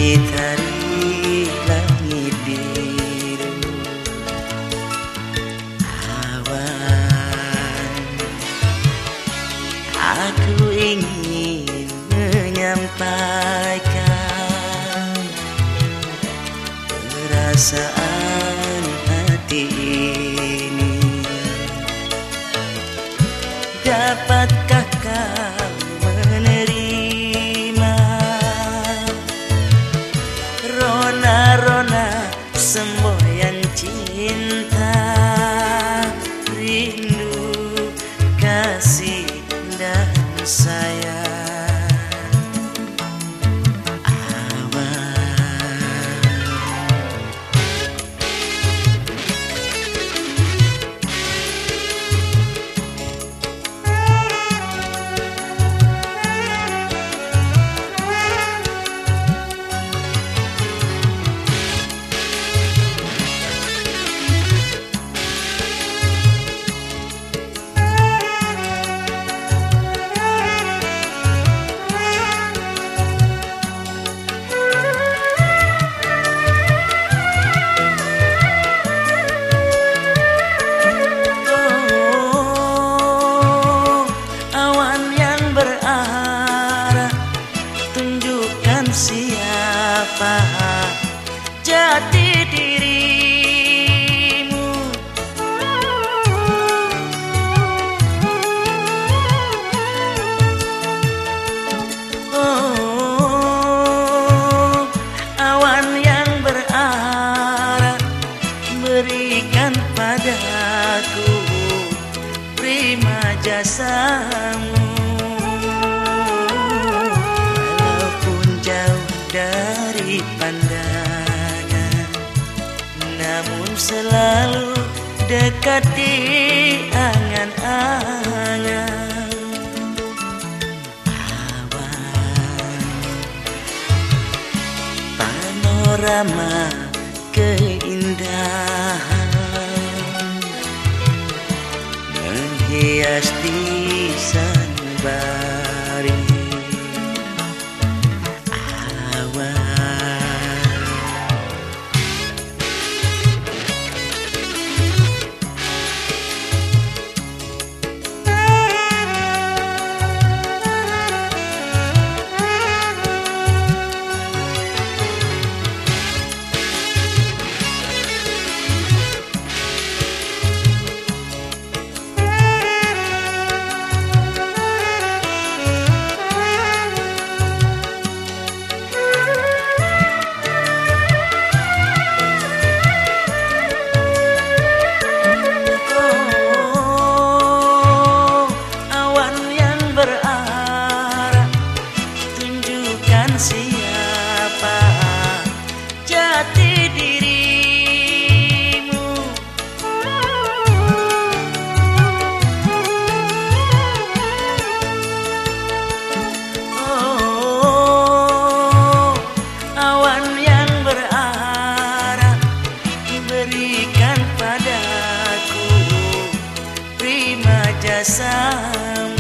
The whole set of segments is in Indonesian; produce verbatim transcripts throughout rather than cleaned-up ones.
langit hari langit biru awan, aku ingin menyampaikan perasaan hati ini. Dapatkah kau menerima rona-rona semboyan cinta, rindu, kasih dan sayang. Siapa jati dirimu? Oh, awan yang berarah, berikan padaku prima jasamu. Dari pandangan, namun selalu dekat di angan-angan. Awan, panorama keindahan menghias di sanubari. Siapa jati dirimu? Oh, awan yang berarah, berikan padaku prima jasamu.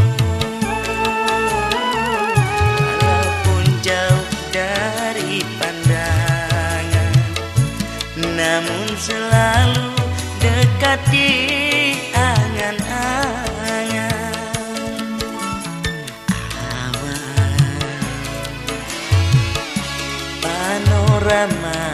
Namun selalu dekat di angan-angan. Awan, panorama